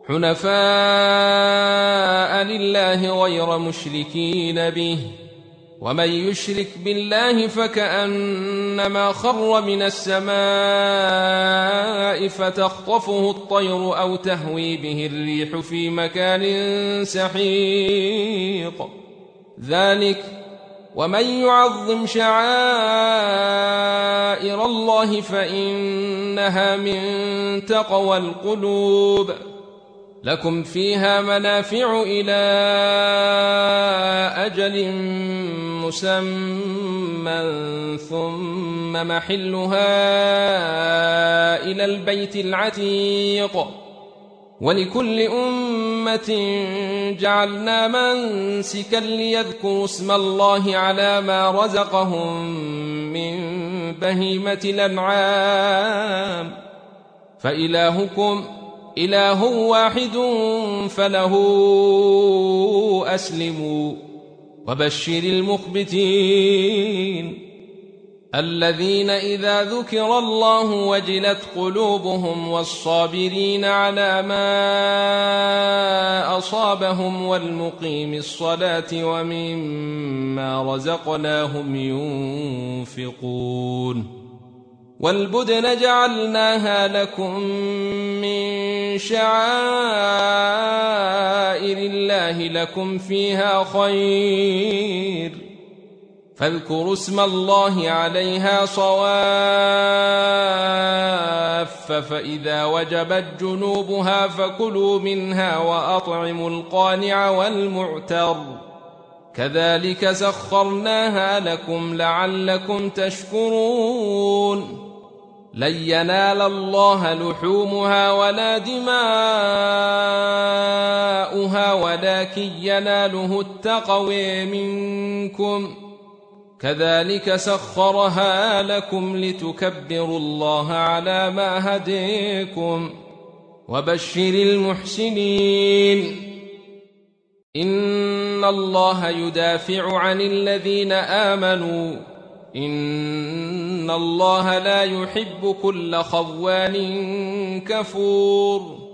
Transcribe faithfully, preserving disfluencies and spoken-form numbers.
حنفاء لله غير مشركين به، ومن يشرك بالله فكأنما خر من السماء فتخطفه الطير أو تهوي به الريح في مكان سحيق. ذلك ومن يعظم شعائر الله فإنها من تقوى القلوب. لكم فيها منافع إلى أجل مسمى ثم محلها إلى البيت العتيق. ولكل أمة جعلنا منسكا ليذكروا اسم الله على ما رزقهم من بهيمة الأنعام، فإلهكم إله واحد فله أسلموا. وبشر المخبتين الذين إذا ذكر الله وجلت قلوبهم، والصابرين على ما أصابهم، والمقيم الصلاة ومما رزقناهم ينفقون. والبدن جعلناها لكم من شعائر الله لكم فيها خير، فاذكروا اسم الله عليها صواف، فإذا وجبت جنوبها فكلوا منها وأطعموا القانع والمعتر، كذلك سخرناها لكم لعلكم تشكرون. لن ينال الله لحومها ولا دماؤها ولكن يناله التقوى منكم، كذلك سخرها لكم لتكبروا الله على ما هديكم. وبشر المحسنين إن الله يدافع عن الذين آمنوا، إن الله لا يحب كل خوان كفور.